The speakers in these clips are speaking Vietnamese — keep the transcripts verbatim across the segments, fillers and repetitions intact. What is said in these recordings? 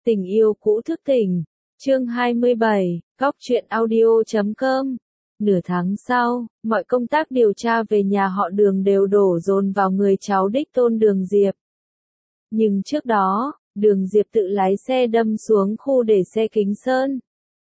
Tình yêu cũ thức tỉnh. Chương hai mươi bảy, Góc truyện audio chấm com. Nửa tháng sau, mọi công tác điều tra về nhà họ Đường đều đổ dồn vào người cháu đích tôn Đường Diệp. Nhưng trước đó, Đường Diệp tự lái xe đâm xuống khu để xe Kính Sơn.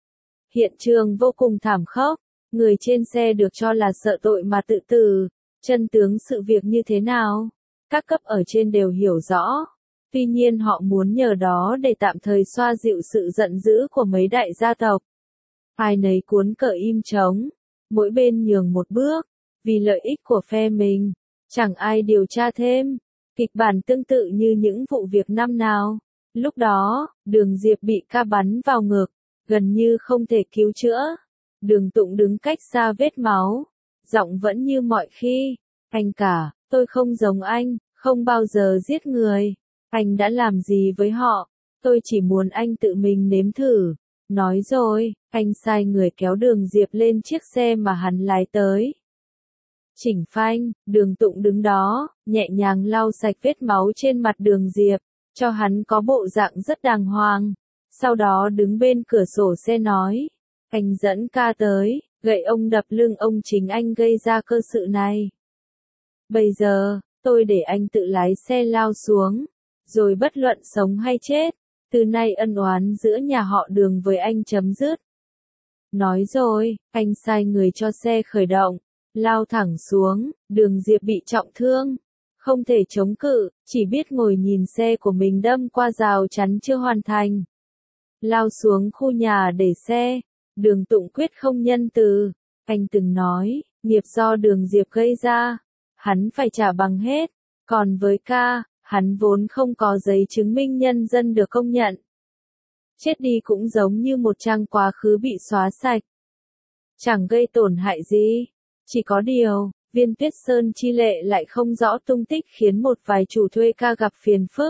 Hiện trường vô cùng thảm khốc, người trên xe được cho là sợ tội mà tự tử. Chân tướng sự việc như thế nào? Các cấp ở trên đều hiểu rõ. Tuy nhiên họ muốn nhờ đó để tạm thời xoa dịu sự giận dữ của mấy đại gia tộc. Ai nấy cuốn cờ im trống, mỗi bên nhường một bước, vì lợi ích của phe mình, chẳng ai điều tra thêm. Kịch bản tương tự như những vụ việc năm nào. Lúc đó, Đường Diệp bị ca bắn vào ngực, gần như không thể cứu chữa. Đường Tụng đứng cách xa vết máu, giọng vẫn như mọi khi. Anh cả, tôi không giống anh, không bao giờ giết người. Anh đã làm gì với họ? Tôi chỉ muốn anh tự mình nếm thử. Nói rồi, anh sai người kéo Đường Diệp lên chiếc xe mà hắn lái tới. Chỉnh phanh, Đường Tụng đứng đó, nhẹ nhàng lau sạch vết máu trên mặt Đường Diệp, cho hắn có bộ dạng rất đàng hoàng. Sau đó đứng bên cửa sổ xe nói, anh dẫn ca tới, gậy ông đập lưng ông chính anh gây ra cơ sự này. Bây giờ, tôi để anh tự lái xe lao xuống, rồi bất luận sống hay chết, từ nay ân oán giữa nhà họ Đường với anh chấm dứt. Nói rồi, anh sai người cho xe khởi động, lao thẳng xuống. Đường Diệp bị trọng thương, không thể chống cự, chỉ biết ngồi nhìn xe của mình đâm qua rào chắn chưa hoàn thành. Lao xuống khu nhà để xe, Đường Tụng quyết không nhân từ. Anh từng nói, nghiệp do Đường Diệp gây ra, hắn phải trả bằng hết. Còn với ca, hắn vốn không có giấy chứng minh nhân dân được công nhận. Chết đi cũng giống như một trang quá khứ bị xóa sạch. Chẳng gây tổn hại gì. Chỉ có điều, Viên Tuyết Sơn chi lệ lại không rõ tung tích khiến một vài chủ thuê ca gặp phiền phức.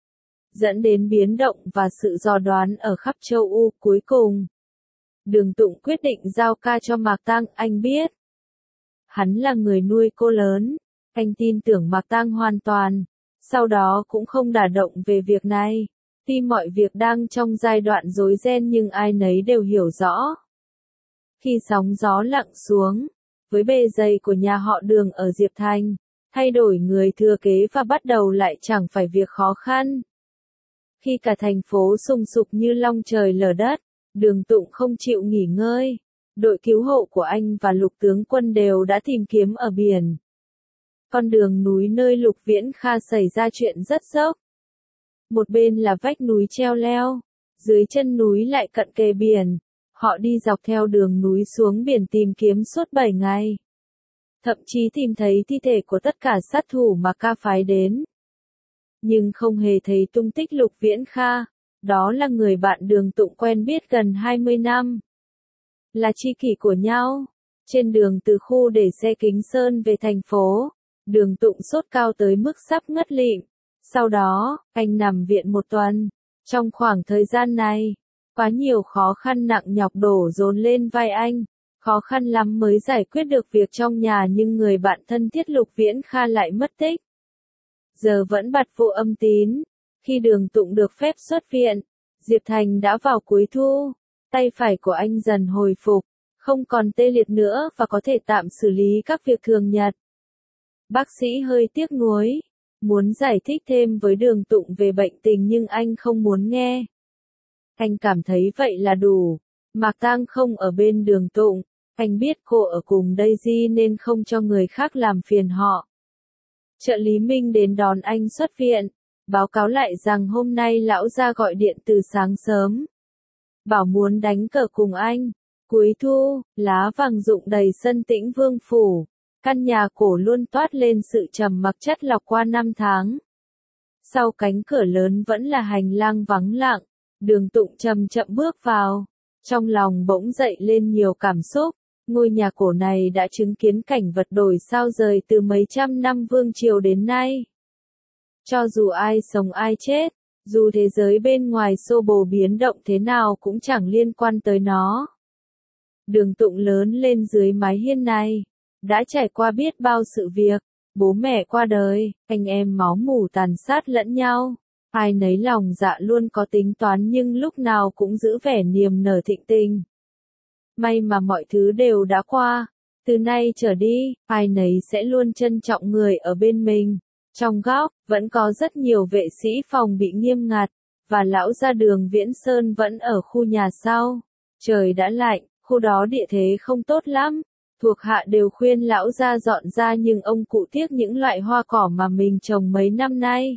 Dẫn đến biến động và sự dò đoán ở khắp châu U. Cuối cùng, Đường Tụng quyết định giao ca cho Mạc Tang. Anh biết, hắn là người nuôi cô lớn. Anh tin tưởng Mạc Tang hoàn toàn. Sau đó cũng không đả động về việc này. Tuy mọi việc đang trong giai đoạn rối ren nhưng ai nấy đều hiểu rõ. Khi sóng gió lặng xuống, với bề dày của nhà họ Đường ở Diệp Thành, thay đổi người thừa kế và bắt đầu lại chẳng phải việc khó khăn. Khi cả thành phố sùng sục như long trời lở đất, Đường Tụng không chịu nghỉ ngơi. Đội cứu hộ của anh và Lục tướng quân đều đã tìm kiếm ở biển. Con đường núi nơi Lục Viễn Kha xảy ra chuyện rất dốc. Một bên là vách núi treo leo, dưới chân núi lại cận kề biển. Họ đi dọc theo đường núi xuống biển tìm kiếm suốt bảy ngày. Thậm chí tìm thấy thi thể của tất cả sát thủ mà ca phái đến. Nhưng không hề thấy tung tích Lục Viễn Kha. Đó là người bạn Đường Tụng quen biết gần hai mươi năm. Là tri kỷ của nhau. Trên đường từ khu để xe Kính Sơn về thành phố, Đường Tụng sốt cao tới mức sắp ngất lịm. Sau đó, anh nằm viện một tuần. Trong khoảng thời gian này, quá nhiều khó khăn nặng nhọc đổ dồn lên vai anh. Khó khăn lắm mới giải quyết được việc trong nhà nhưng người bạn thân thiết Lục Viễn Kha lại mất tích. Giờ vẫn bặt vô âm tín. Khi Đường Tụng được phép xuất viện, Diệp Thành đã vào cuối thu. Tay phải của anh dần hồi phục, không còn tê liệt nữa và có thể tạm xử lý các việc thường nhật. Bác sĩ hơi tiếc nuối, muốn giải thích thêm với Đường Tụng về bệnh tình nhưng anh không muốn nghe. Anh cảm thấy vậy là đủ. Mạc Tang không ở bên Đường Tụng, anh biết cô ở cùng Daisy nên không cho người khác làm phiền họ. Trợ lý Minh đến đón anh xuất viện, báo cáo lại rằng hôm nay lão gia gọi điện từ sáng sớm. Bảo muốn đánh cờ cùng anh. Cuối thu, lá vàng rụng đầy sân Tĩnh Vương phủ. Căn nhà cổ luôn toát lên sự trầm mặc chất lọc qua năm tháng. Sau cánh cửa lớn vẫn là hành lang vắng lặng. Đường Tụng chậm chậm bước vào. Trong lòng bỗng dậy lên nhiều cảm xúc. Ngôi nhà cổ này đã chứng kiến cảnh vật đổi sao rời từ mấy trăm năm vương triều đến nay. Cho dù ai sống ai chết, dù thế giới bên ngoài xô bồ biến động thế nào cũng chẳng liên quan tới nó. Đường Tụng lớn lên dưới mái hiên này, đã trải qua biết bao sự việc. Bố mẹ qua đời, anh em máu mủ tàn sát lẫn nhau. Ai nấy lòng dạ luôn có tính toán nhưng lúc nào cũng giữ vẻ niềm nở thịnh tình. May mà mọi thứ đều đã qua. Từ nay trở đi, ai nấy sẽ luôn trân trọng người ở bên mình. Trong góc, vẫn có rất nhiều vệ sĩ phòng bị nghiêm ngặt, và lão gia Đường Viễn Sơn vẫn ở khu nhà sau. Trời đã lạnh, khu đó địa thế không tốt lắm. Thuộc hạ đều khuyên lão gia dọn ra nhưng ông cụ tiếc những loại hoa cỏ mà mình trồng mấy năm nay.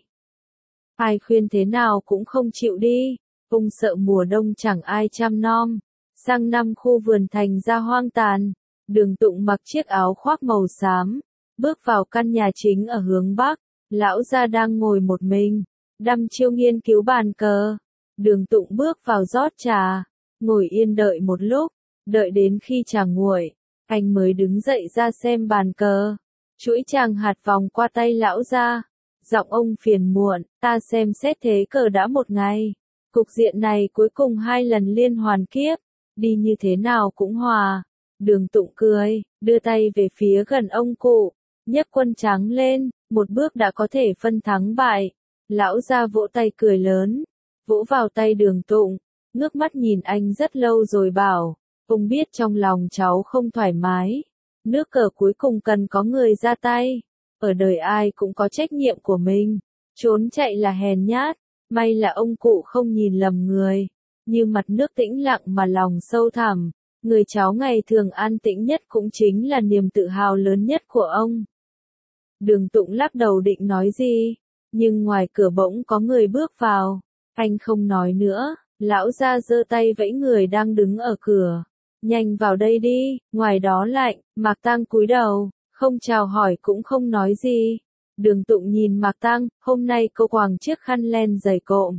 Ai khuyên thế nào cũng không chịu đi, ông sợ mùa đông chẳng ai chăm nom. Sang năm khu vườn thành ra hoang tàn, Đường Tụng mặc chiếc áo khoác màu xám, bước vào căn nhà chính ở hướng Bắc, lão gia đang ngồi một mình, đăm chiêu nghiên cứu bàn cờ. Đường Tụng bước vào rót trà, ngồi yên đợi một lúc, đợi đến khi trà nguội, anh mới đứng dậy ra xem bàn cờ. Chuỗi chàng hạt vòng qua tay lão gia, giọng ông phiền muộn, ta xem xét thế cờ đã một ngày. Cục diện này cuối cùng hai lần liên hoàn kiếp, đi như thế nào cũng hòa. Đường Tụng cười, đưa tay về phía gần ông cụ, nhấc quân trắng lên, một bước đã có thể phân thắng bại. Lão gia vỗ tay cười lớn, vỗ vào tay Đường Tụng, ngước mắt nhìn anh rất lâu rồi bảo, ông biết trong lòng cháu không thoải mái. Nước cờ cuối cùng cần có người ra tay. Ở đời ai cũng có trách nhiệm của mình. Trốn chạy là hèn nhát, may là ông cụ không nhìn lầm người. Như mặt nước tĩnh lặng mà lòng sâu thẳm, người cháu ngày thường an tĩnh nhất cũng chính là niềm tự hào lớn nhất của ông. Đường Tụng lắc đầu định nói gì, nhưng ngoài cửa bỗng có người bước vào. Anh không nói nữa, lão gia giơ tay vẫy người đang đứng ở cửa. Nhanh vào đây đi, ngoài đó lạnh. Mạc Tăng cúi đầu, không chào hỏi cũng không nói gì. Đường Tụng nhìn Mạc Tăng, hôm nay cô quàng chiếc khăn len dày cộm,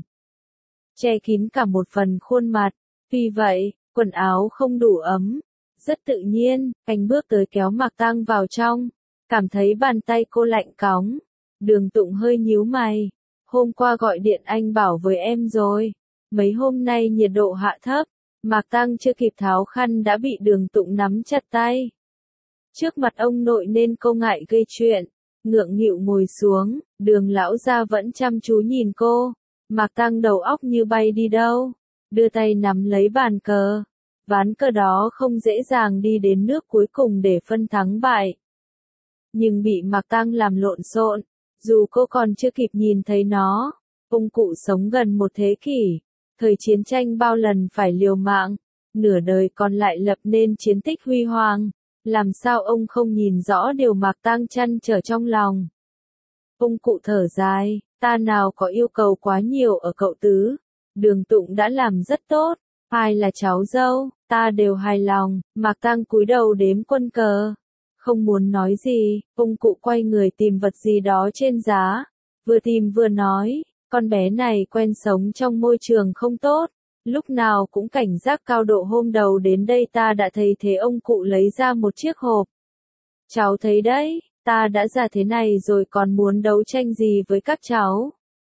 che kín cả một phần khuôn mặt, vì vậy, quần áo không đủ ấm. Rất tự nhiên, anh bước tới kéo Mạc Tăng vào trong, cảm thấy bàn tay cô lạnh cóng. Đường Tụng hơi nhíu mày, hôm qua gọi điện anh bảo với em rồi, mấy hôm nay nhiệt độ hạ thấp. Mạc Tăng chưa kịp tháo khăn đã bị Đường Tụng nắm chặt tay. Trước mặt ông nội nên cô ngại gây chuyện, ngượng nghịu ngồi xuống, Đường lão gia vẫn chăm chú nhìn cô. Mạc Tăng đầu óc như bay đi đâu, đưa tay nắm lấy bàn cờ. Ván cờ đó không dễ dàng đi đến nước cuối cùng để phân thắng bại. Nhưng bị Mạc Tăng làm lộn xộn, dù cô còn chưa kịp nhìn thấy nó. Ông cụ sống gần một thế kỷ, thời chiến tranh bao lần phải liều mạng, nửa đời còn lại lập nên chiến tích huy hoàng. Làm sao ông không nhìn rõ điều Mạc Tăng trăn trở trong lòng. Ông cụ thở dài, ta nào có yêu cầu quá nhiều ở cậu tứ. Đường Tụng đã làm rất tốt, ai là cháu dâu, ta đều hài lòng. Mạc Tăng cúi đầu đếm quân cờ, không muốn nói gì. Ông cụ quay người tìm vật gì đó trên giá, vừa tìm vừa nói, con bé này quen sống trong môi trường không tốt, lúc nào cũng cảnh giác cao độ. Hôm đầu đến đây ta đã thấy thế. Ông cụ lấy ra một chiếc hộp. Cháu thấy đấy, ta đã già thế này rồi còn muốn đấu tranh gì với các cháu.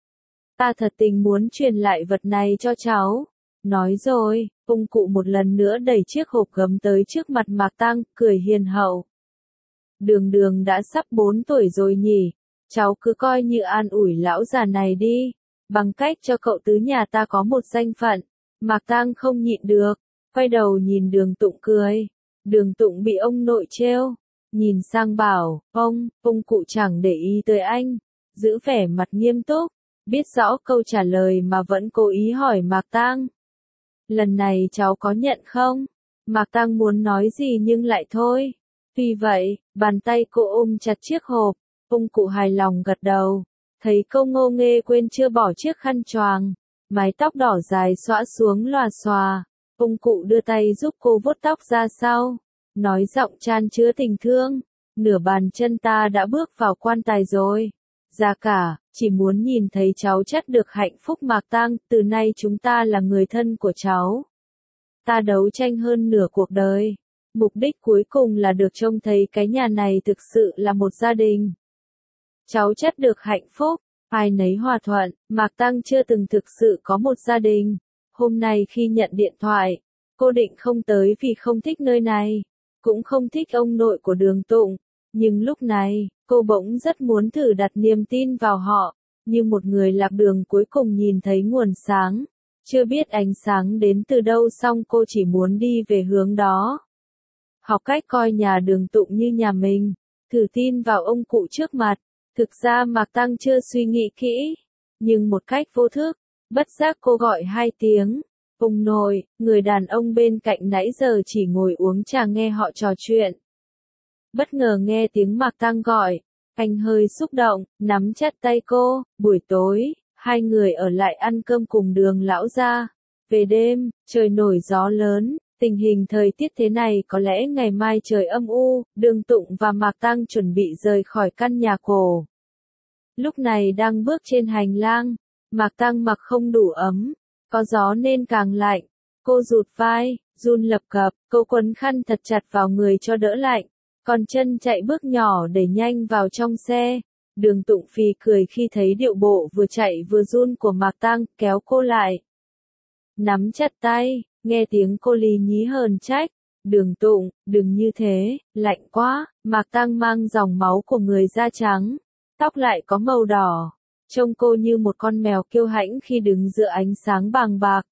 Ta thật tình muốn truyền lại vật này cho cháu. Nói rồi, ông cụ một lần nữa đẩy chiếc hộp gấm tới trước mặt Mạc Tăng, cười hiền hậu. Đường Đường đã sắp bốn tuổi rồi nhỉ, cháu cứ coi như an ủi lão già này đi, bằng cách cho cậu tứ nhà ta có một danh phận. Mạc Tăng không nhịn được, quay đầu nhìn Đường Tụng cười. Đường Tụng bị ông nội trêu, nhìn sang bảo, ông, ông cụ chẳng để ý tới anh, giữ vẻ mặt nghiêm túc, biết rõ câu trả lời mà vẫn cố ý hỏi Mạc Tăng. Lần này cháu có nhận không? Mạc Tăng muốn nói gì nhưng lại thôi. Vì vậy, bàn tay cô ôm chặt chiếc hộp, ông cụ hài lòng gật đầu, thấy câu ngô nghê quên chưa bỏ chiếc khăn choàng. Mái tóc đỏ dài xõa xuống lòa xòa, ông cụ đưa tay giúp cô vuốt tóc ra sau, nói giọng chan chứa tình thương, nửa bàn chân ta đã bước vào quan tài rồi. Già cả, chỉ muốn nhìn thấy cháu chắt được hạnh phúc. Mạc Tăng, từ nay chúng ta là người thân của cháu. Ta đấu tranh hơn nửa cuộc đời, mục đích cuối cùng là được trông thấy cái nhà này thực sự là một gia đình. Cháu chắt được hạnh phúc. Ai nấy hòa thuận. Mạc Tăng chưa từng thực sự có một gia đình. Hôm nay khi nhận điện thoại, cô định không tới vì không thích nơi này, cũng không thích ông nội của Đường Tụng. Nhưng lúc này, cô bỗng rất muốn thử đặt niềm tin vào họ. như một người lạc đường cuối cùng nhìn thấy nguồn sáng. Chưa biết ánh sáng đến từ đâu xong cô chỉ muốn đi về hướng đó. Học cách coi nhà Đường Tụng như nhà mình, thử tin vào ông cụ trước mặt. Thực ra Mạc Tăng chưa suy nghĩ kỹ, nhưng một cách vô thức, bất giác cô gọi hai tiếng. Ông nội, người đàn ông bên cạnh nãy giờ chỉ ngồi uống trà nghe họ trò chuyện. Bất ngờ nghe tiếng Mạc Tăng gọi, anh hơi xúc động, nắm chặt tay cô. Buổi tối, hai người ở lại ăn cơm cùng Đường lão gia. Về đêm, trời nổi gió lớn, tình hình thời tiết thế này có lẽ ngày mai trời âm u. Đường Tụng và Mạc Tăng chuẩn bị rời khỏi căn nhà cổ. Lúc này đang bước trên hành lang, Mạc Tăng mặc không đủ ấm, có gió nên càng lạnh. Cô rụt vai, run lập cập, cô quấn khăn thật chặt vào người cho đỡ lạnh, còn chân chạy bước nhỏ để nhanh vào trong xe. Đường Tụng phì cười khi thấy điệu bộ vừa chạy vừa run của Mạc Tăng, kéo cô lại. Nắm chặt tay, nghe tiếng cô lì nhí hờn trách. Đường Tụng, đừng như thế, lạnh quá. Mạc Tăng mang dòng máu của người da trắng, tóc lại có màu đỏ. Trông cô như một con mèo kiêu hãnh khi đứng giữa ánh sáng bàng bạc.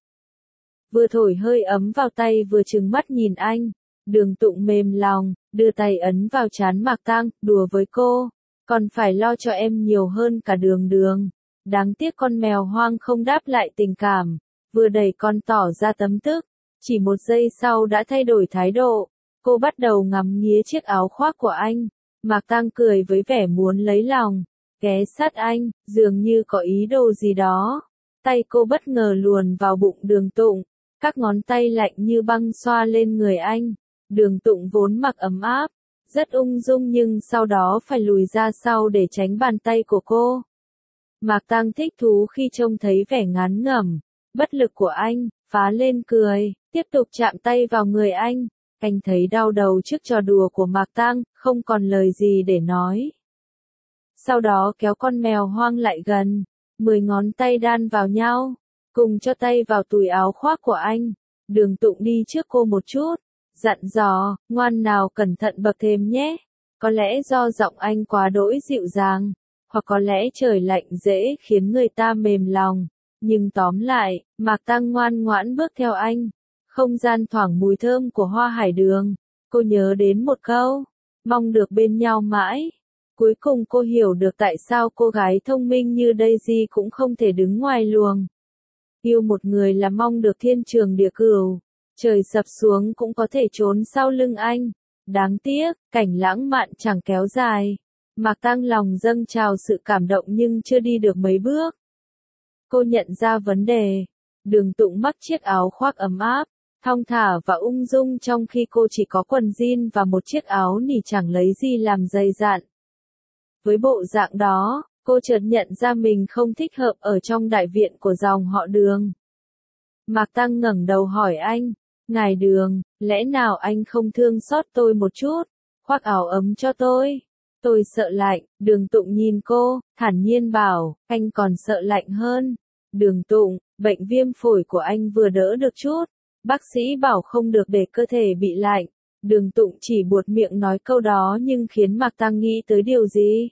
Vừa thổi hơi ấm vào tay vừa trừng mắt nhìn anh. Đường Tụng mềm lòng, đưa tay ấn vào trán Mạc Tăng, đùa với cô. Còn phải lo cho em nhiều hơn cả Đường Đường. Đáng tiếc con mèo hoang không đáp lại tình cảm. Vừa đẩy con tỏ ra tấm tức. Chỉ một giây sau đã thay đổi thái độ. Cô bắt đầu ngắm nghía chiếc áo khoác của anh. Mạc Tăng cười với vẻ muốn lấy lòng. Ghé sát anh, dường như có ý đồ gì đó. Tay cô bất ngờ luồn vào bụng Đường Tụng. Các ngón tay lạnh như băng xoa lên người anh. Đường Tụng vốn mặc ấm áp, rất ung dung nhưng sau đó phải lùi ra sau để tránh bàn tay của cô. Mạc Tăng thích thú khi trông thấy vẻ ngán ngẩm, bất lực của anh, phá lên cười, tiếp tục chạm tay vào người anh. Anh thấy đau đầu trước trò đùa của Mạc Tăng, không còn lời gì để nói. Sau đó kéo con mèo hoang lại gần, mười ngón tay đan vào nhau, cùng cho tay vào túi áo khoác của anh. Đường Tụng đi trước cô một chút, dặn dò, ngoan nào cẩn thận bậc thềm nhé. Có lẽ do giọng anh quá đỗi dịu dàng, hoặc có lẽ trời lạnh dễ khiến người ta mềm lòng. Nhưng tóm lại, Mạc Tăng ngoan ngoãn bước theo anh. Không gian thoảng mùi thơm của hoa hải đường. Cô nhớ đến một câu, mong được bên nhau mãi. Cuối cùng cô hiểu được tại sao cô gái thông minh như Daisy cũng không thể đứng ngoài luồng. Yêu một người là mong được thiên trường địa cửu. Trời sập xuống cũng có thể trốn sau lưng anh. Đáng tiếc, cảnh lãng mạn chẳng kéo dài. Mạc Tăng lòng dâng trào sự cảm động nhưng chưa đi được mấy bước. Cô nhận ra vấn đề. Đường Tụng mặc chiếc áo khoác ấm áp, thong thả và ung dung trong khi cô chỉ có quần jean và một chiếc áo nỉ chẳng lấy gì làm dày dạn. Với bộ dạng đó, cô chợt nhận ra mình không thích hợp ở trong đại viện của dòng họ Đường. Mạc Tăng ngẩng đầu hỏi anh, ngài Đường, lẽ nào anh không thương xót tôi một chút, khoác áo ấm cho tôi? Tôi sợ lạnh. Đường Tụng nhìn cô, thản nhiên bảo, anh còn sợ lạnh hơn. Đường Tụng, bệnh viêm phổi của anh vừa đỡ được chút. Bác sĩ bảo không được để cơ thể bị lạnh. Đường Tụng chỉ buột miệng nói câu đó nhưng khiến Mạc Tăng nghĩ tới điều gì.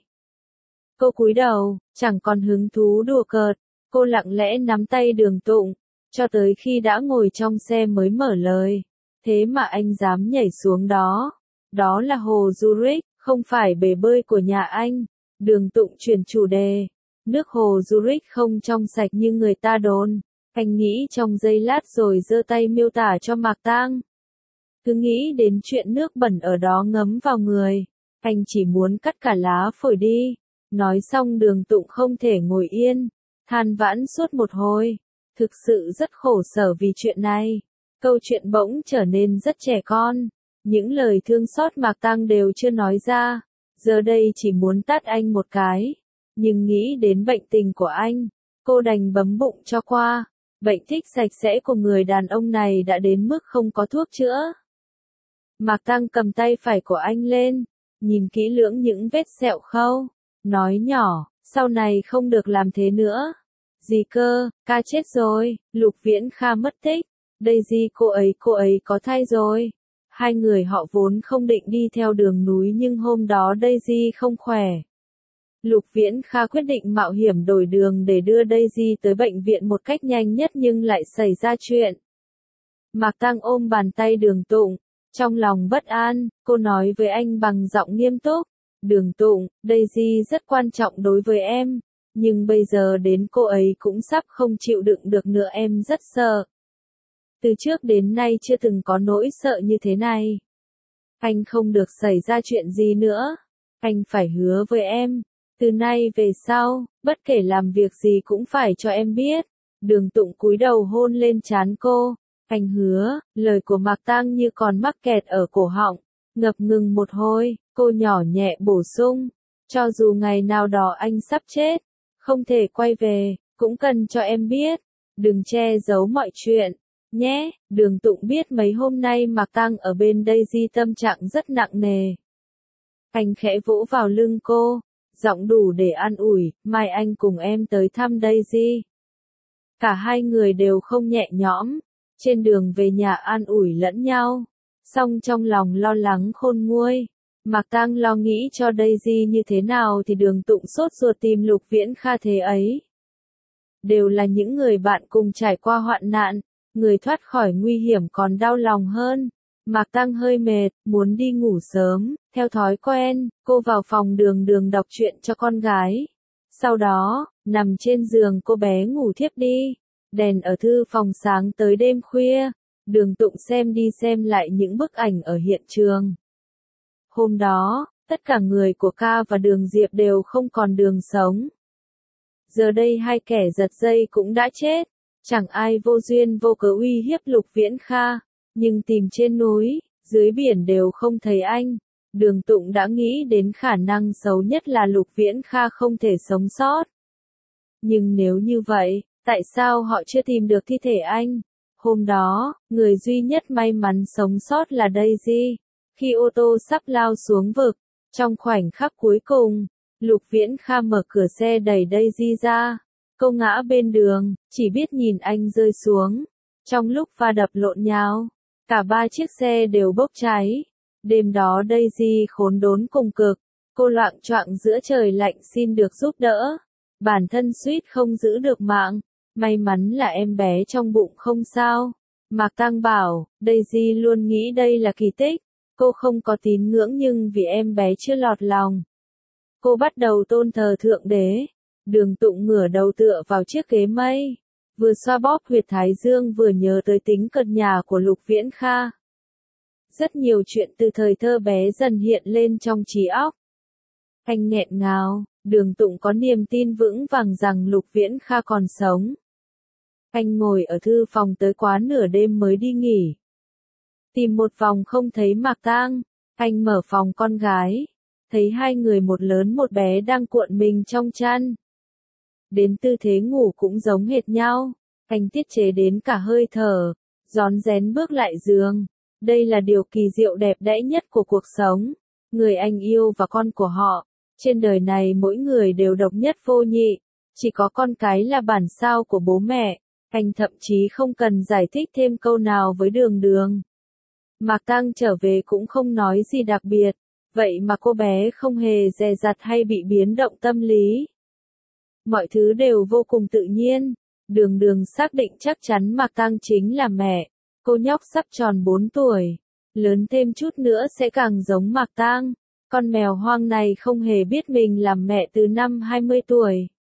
Cô cúi đầu, chẳng còn hứng thú đùa cợt. Cô lặng lẽ nắm tay Đường Tụng, cho tới khi đã ngồi trong xe mới mở lời. Thế mà anh dám nhảy xuống đó. Đó là hồ Zurich, không phải bể bơi của nhà anh. Đường Tụng chuyển chủ đề. Nước hồ Zurich không trong sạch như người ta đồn. Anh nghĩ trong giây lát rồi giơ tay miêu tả cho Mạc Tăng. Cứ nghĩ đến chuyện nước bẩn ở đó ngấm vào người. Anh chỉ muốn cắt cả lá phổi đi. Nói xong Đường Tụng không thể ngồi yên. Than vãn suốt một hồi. Thực sự rất khổ sở vì chuyện này. Câu chuyện bỗng trở nên rất trẻ con. Những lời thương xót Mạc Tăng đều chưa nói ra. Giờ đây chỉ muốn tát anh một cái. Nhưng nghĩ đến bệnh tình của anh, cô đành bấm bụng cho qua. Bệnh thích sạch sẽ của người đàn ông này đã đến mức không có thuốc chữa. Mạc Tăng cầm tay phải của anh lên, nhìn kỹ lưỡng những vết sẹo khâu, nói nhỏ, sau này không được làm thế nữa. Gì cơ, ca chết rồi, Lục Viễn Kha mất tích, Daisy cô ấy cô ấy có thai rồi. Hai người họ vốn không định đi theo đường núi nhưng hôm đó Daisy không khỏe. Lục Viễn Kha quyết định mạo hiểm đổi đường để đưa Daisy tới bệnh viện một cách nhanh nhất nhưng lại xảy ra chuyện. Mạc Tăng ôm bàn tay Đường Tụng, trong lòng bất an, cô nói với anh bằng giọng nghiêm túc, Đường Tụng, Daisy rất quan trọng đối với em, nhưng bây giờ đến cô ấy cũng sắp không chịu đựng được nữa, em rất sợ. Từ trước đến nay chưa từng có nỗi sợ như thế này. Anh không được xảy ra chuyện gì nữa. Anh phải hứa với em. Từ nay về sau, bất kể làm việc gì cũng phải cho em biết. Đường Tụng cúi đầu hôn lên trán cô. Anh hứa, lời của Mạc Tăng như còn mắc kẹt ở cổ họng. Ngập ngừng một hồi, cô nhỏ nhẹ bổ sung. Cho dù ngày nào đó anh sắp chết, không thể quay về, cũng cần cho em biết. Đừng che giấu mọi chuyện. Nhé, Đường Tụng biết mấy hôm nay Mạc Tăng ở bên Daisy tâm trạng rất nặng nề. Anh khẽ vỗ vào lưng cô, giọng đủ để an ủi, mai anh cùng em tới thăm Daisy. Cả hai người đều không nhẹ nhõm, trên đường về nhà an ủi lẫn nhau, song trong lòng lo lắng khôn nguôi. Mạc Tăng lo nghĩ cho Daisy như thế nào thì Đường Tụng sốt ruột tìm Lục Viễn Kha thế ấy. Đều là những người bạn cùng trải qua hoạn nạn. Người thoát khỏi nguy hiểm còn đau lòng hơn. Mạc Tăng hơi mệt, muốn đi ngủ sớm, theo thói quen, cô vào phòng Đường Đường đọc truyện cho con gái. Sau đó, nằm trên giường cô bé ngủ thiếp đi. Đèn ở thư phòng sáng tới đêm khuya, Đường Tụng xem đi xem lại những bức ảnh ở hiện trường. Hôm đó, tất cả người của Ca và Đường Diệp đều không còn đường sống. Giờ đây hai kẻ giật dây cũng đã chết. Chẳng ai vô duyên vô cớ uy hiếp Lục Viễn Kha, nhưng tìm trên núi, dưới biển đều không thấy anh. Đường Tụng đã nghĩ đến khả năng xấu nhất là Lục Viễn Kha không thể sống sót. Nhưng nếu như vậy, tại sao họ chưa tìm được thi thể anh? Hôm đó, người duy nhất may mắn sống sót là Daisy. Khi ô tô sắp lao xuống vực, trong khoảnh khắc cuối cùng, Lục Viễn Kha mở cửa xe đẩy Daisy ra. Cô ngã bên đường, chỉ biết nhìn anh rơi xuống. Trong lúc va đập lộn nhào, cả ba chiếc xe đều bốc cháy. Đêm đó Daisy khốn đốn cùng cực. Cô loạng choạng giữa trời lạnh xin được giúp đỡ. Bản thân suýt không giữ được mạng. May mắn là em bé trong bụng không sao. Mạc Tăng bảo, Daisy luôn nghĩ đây là kỳ tích. Cô không có tín ngưỡng nhưng vì em bé chưa lọt lòng. Cô bắt đầu tôn thờ Thượng Đế. Đường Tụng ngửa đầu tựa vào chiếc ghế mây, vừa xoa bóp huyệt thái dương vừa nhớ tới tính cật nhà của Lục Viễn Kha. Rất nhiều chuyện từ thời thơ bé dần hiện lên trong trí óc. Anh nghẹn ngào, Đường Tụng có niềm tin vững vàng rằng Lục Viễn Kha còn sống. Anh ngồi ở thư phòng tới quá nửa đêm mới đi nghỉ. Tìm một vòng không thấy Mạc Tăng, anh mở phòng con gái, thấy hai người một lớn một bé đang cuộn mình trong chăn. Đến tư thế ngủ cũng giống hệt nhau, anh tiết chế đến cả hơi thở, rón rén bước lại giường. Đây là điều kỳ diệu đẹp đẽ nhất của cuộc sống. Người anh yêu và con của họ, trên đời này mỗi người đều độc nhất vô nhị, chỉ có con cái là bản sao của bố mẹ. Anh thậm chí không cần giải thích thêm câu nào với Đường Đường. Mạc Tăng trở về cũng không nói gì đặc biệt, vậy mà cô bé không hề dè dặt hay bị biến động tâm lý. Mọi thứ đều vô cùng tự nhiên. Đường Đường xác định chắc chắn Mạc Tăng chính là mẹ. Cô nhóc sắp tròn bốn tuổi. Lớn thêm chút nữa sẽ càng giống Mạc Tăng. Con mèo hoang này không hề biết mình làm mẹ từ năm hai mươi tuổi.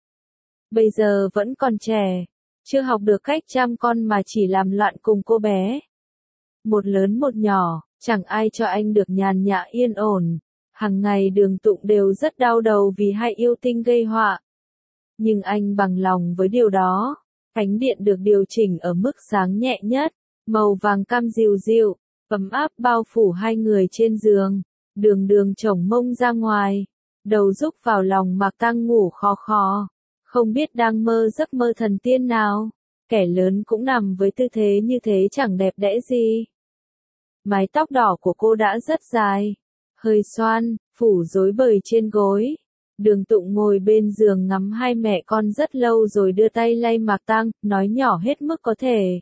Bây giờ vẫn còn trẻ. Chưa học được cách chăm con mà chỉ làm loạn cùng cô bé. Một lớn một nhỏ, chẳng ai cho anh được nhàn nhã yên ổn. Hằng ngày Đường Tụng đều rất đau đầu vì hai yêu tinh gây họa. Nhưng anh bằng lòng với điều đó. Ánh điện được điều chỉnh ở mức sáng nhẹ nhất, màu vàng cam dịu dịu, ấm áp bao phủ hai người trên giường. Đường Đường chổng mông ra ngoài, đầu rúc vào lòng Mạc Tăng ngủ khò khò, không biết đang mơ giấc mơ thần tiên nào. Kẻ lớn cũng nằm với tư thế như thế chẳng đẹp đẽ gì. Mái tóc đỏ của cô đã rất dài, hơi xoăn, phủ rối bời trên gối. Đường Tụng ngồi bên giường ngắm hai mẹ con rất lâu rồi đưa tay lay Mạc Tăng, nói nhỏ hết mức có thể.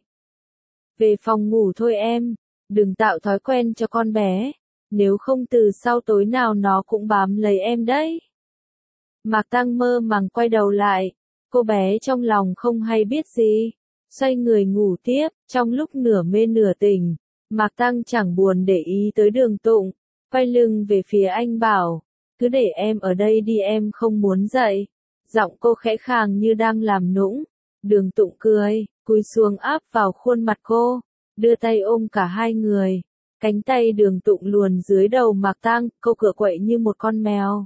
Về phòng ngủ thôi em, đừng tạo thói quen cho con bé, nếu không từ sau tối nào nó cũng bám lấy em đấy. Mạc Tăng mơ màng quay đầu lại, cô bé trong lòng không hay biết gì, xoay người ngủ tiếp, trong lúc nửa mê nửa tỉnh, Mạc Tăng chẳng buồn để ý tới Đường Tụng, quay lưng về phía anh bảo, cứ để em ở đây đi em không muốn dậy, giọng cô khẽ khàng như đang làm nũng, Đường Tụng cười, cúi xuống áp vào khuôn mặt cô, đưa tay ôm cả hai người, cánh tay Đường Tụng luồn dưới đầu Mạc Tăng, cô cựa quậy như một con mèo.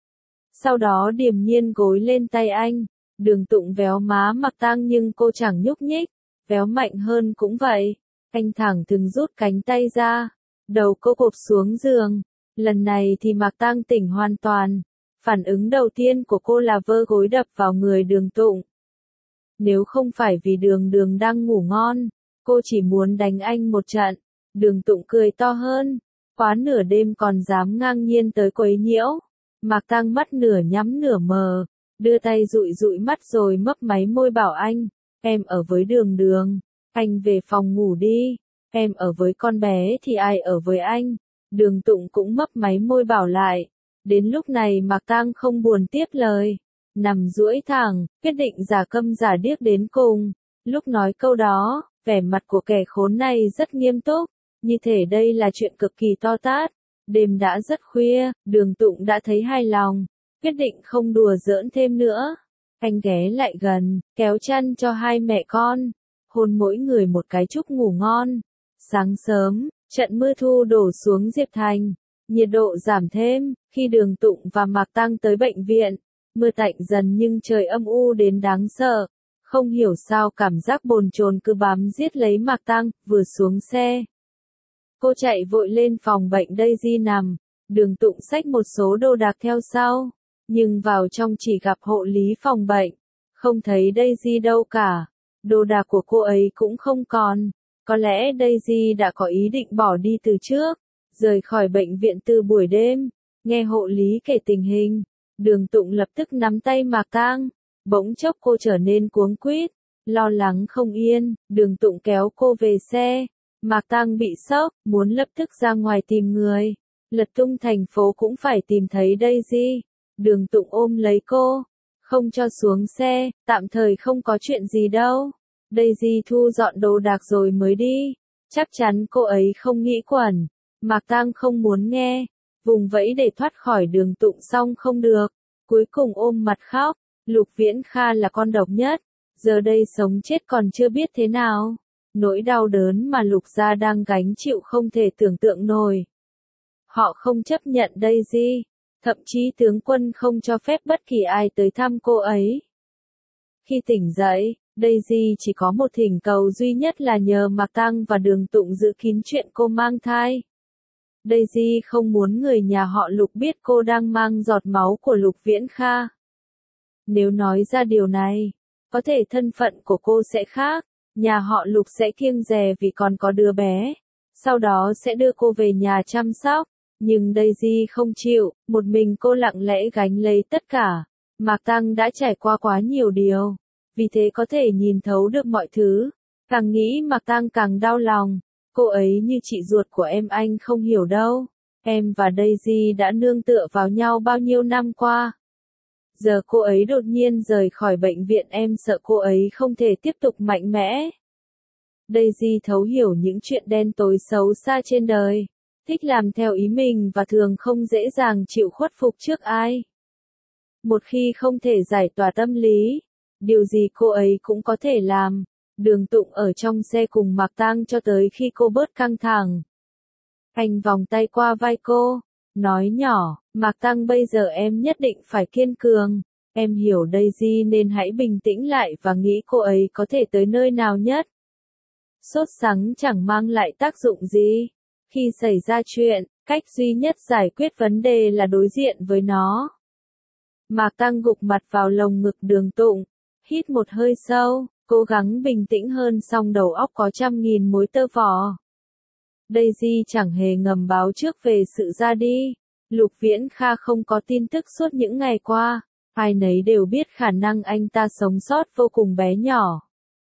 Sau đó điềm nhiên gối lên tay anh, Đường Tụng véo má Mạc Tăng nhưng cô chẳng nhúc nhích, véo mạnh hơn cũng vậy, anh thẳng thừng rút cánh tay ra, đầu cô cộp xuống giường, lần này thì Mạc Tăng tỉnh hoàn toàn, phản ứng đầu tiên của cô là vơ gối đập vào người Đường Tụng. Nếu không phải vì Đường Đường đang ngủ ngon, cô chỉ muốn đánh anh một trận, Đường Tụng cười to hơn, quá nửa đêm còn dám ngang nhiên tới quấy nhiễu. Mạc Tăng mắt nửa nhắm nửa mờ, đưa tay dụi dụi mắt rồi mấp máy môi bảo anh, em ở với Đường Đường, anh về phòng ngủ đi, em ở với con bé thì ai ở với anh, Đường Tụng cũng mấp máy môi bảo lại, đến lúc này Mạc Tăng không buồn tiếp lời, nằm duỗi thẳng, quyết định giả câm giả điếc đến cùng, lúc nói câu đó, vẻ mặt của kẻ khốn này rất nghiêm túc, như thể đây là chuyện cực kỳ to tát. Đêm đã rất khuya, Đường Tụng đã thấy hài lòng, quyết định không đùa giỡn thêm nữa. Anh ghé lại gần, kéo chăn cho hai mẹ con, hôn mỗi người một cái chúc ngủ ngon. Sáng sớm, trận mưa thu đổ xuống Diệp Thành, nhiệt độ giảm thêm, khi Đường Tụng và Mạc Tăng tới bệnh viện, mưa tạnh dần nhưng trời âm u đến đáng sợ. Không hiểu sao cảm giác bồn chồn cứ bám giết lấy Mạc Tăng, vừa xuống xe. Cô chạy vội lên phòng bệnh Daisy nằm, Đường Tụng xách một số đồ đạc theo sau, nhưng vào trong chỉ gặp hộ lý phòng bệnh, không thấy Daisy đâu cả, đồ đạc của cô ấy cũng không còn, có lẽ Daisy đã có ý định bỏ đi từ trước, rời khỏi bệnh viện từ buổi đêm, nghe hộ lý kể tình hình, Đường Tụng lập tức nắm tay Mạc Tăng, bỗng chốc cô trở nên cuống quýt, lo lắng không yên, Đường Tụng kéo cô về xe. Mạc Tăng bị sốc, muốn lập tức ra ngoài tìm người. Lật tung thành phố cũng phải tìm thấy Daisy. Đường Tụng ôm lấy cô, không cho xuống xe, tạm thời không có chuyện gì đâu. Daisy thu dọn đồ đạc rồi mới đi. Chắc chắn cô ấy không nghĩ quẩn. Mạc Tăng không muốn nghe. Vùng vẫy để thoát khỏi Đường Tụng xong không được. Cuối cùng ôm mặt khóc. Lục Viễn Kha là con độc nhất. Giờ đây sống chết còn chưa biết thế nào. Nỗi đau đớn mà Lục gia đang gánh chịu không thể tưởng tượng nổi. Họ không chấp nhận Daisy, thậm chí tướng quân không cho phép bất kỳ ai tới thăm cô ấy. Khi tỉnh dậy, Daisy chỉ có một thỉnh cầu duy nhất là nhờ Mạc Tăng và Đường Tụng giữ kín chuyện cô mang thai. Daisy không muốn người nhà họ Lục biết cô đang mang giọt máu của Lục Viễn Kha. Nếu nói ra điều này, có thể thân phận của cô sẽ khác. Nhà họ Lục sẽ kiêng dè vì còn có đứa bé, sau đó sẽ đưa cô về nhà chăm sóc, nhưng Daisy không chịu, một mình cô lặng lẽ gánh lấy tất cả. Mạc Tăng đã trải qua quá nhiều điều, vì thế có thể nhìn thấu được mọi thứ, càng nghĩ Mạc Tăng càng đau lòng, cô ấy như chị ruột của em anh không hiểu đâu, em và Daisy đã nương tựa vào nhau bao nhiêu năm qua. Giờ cô ấy đột nhiên rời khỏi bệnh viện em sợ cô ấy không thể tiếp tục mạnh mẽ. Daisy thấu hiểu những chuyện đen tối xấu xa trên đời, thích làm theo ý mình và thường không dễ dàng chịu khuất phục trước ai. Một khi không thể giải tỏa tâm lý, điều gì cô ấy cũng có thể làm. Đường Tụng ở trong xe cùng Mạc Tăng cho tới khi cô bớt căng thẳng. Anh vòng tay qua vai cô, nói nhỏ, Mạc Tăng bây giờ em nhất định phải kiên cường, em hiểu Daisy nên hãy bình tĩnh lại và nghĩ cô ấy có thể tới nơi nào nhất. Sốt sắng chẳng mang lại tác dụng gì. Khi xảy ra chuyện, cách duy nhất giải quyết vấn đề là đối diện với nó. Mạc Tăng gục mặt vào lồng ngực Đường Tụng, hít một hơi sâu, cố gắng bình tĩnh hơn song đầu óc có trăm nghìn mối tơ vò. Daisy chẳng hề ngầm báo trước về sự ra đi. Lục Viễn Kha không có tin tức suốt những ngày qua, ai nấy đều biết khả năng anh ta sống sót vô cùng bé nhỏ.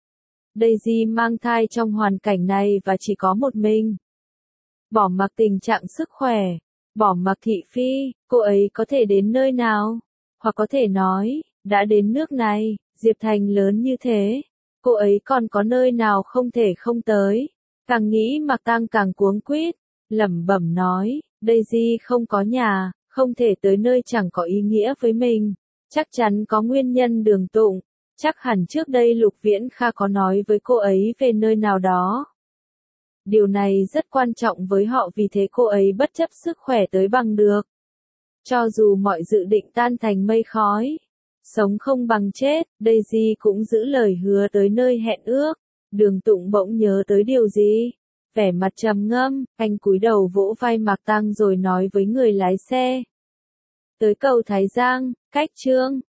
Daisy mang thai trong hoàn cảnh này và chỉ có một mình. Bỏ mặc tình trạng sức khỏe, bỏ mặc thị phi, cô ấy có thể đến nơi nào? Hoặc có thể nói, đã đến nước này, Diệp Thành lớn như thế, cô ấy còn có nơi nào không thể không tới. Càng nghĩ Mạc Tăng càng cuống quýt, lẩm bẩm nói, Daisy không có nhà, không thể tới nơi chẳng có ý nghĩa với mình. Chắc chắn có nguyên nhân Đường Tụng, chắc hẳn trước đây Lục Viễn Kha có nói với cô ấy về nơi nào đó. Điều này rất quan trọng với họ vì thế cô ấy bất chấp sức khỏe tới bằng được. Cho dù mọi dự định tan thành mây khói, sống không bằng chết, Daisy cũng giữ lời hứa tới nơi hẹn ước. Đường Tụng bỗng nhớ tới điều gì? Vẻ mặt trầm ngâm, anh cúi đầu vỗ vai Mạc Tăng rồi nói với người lái xe. Tới cầu Thái Giang, cách Trương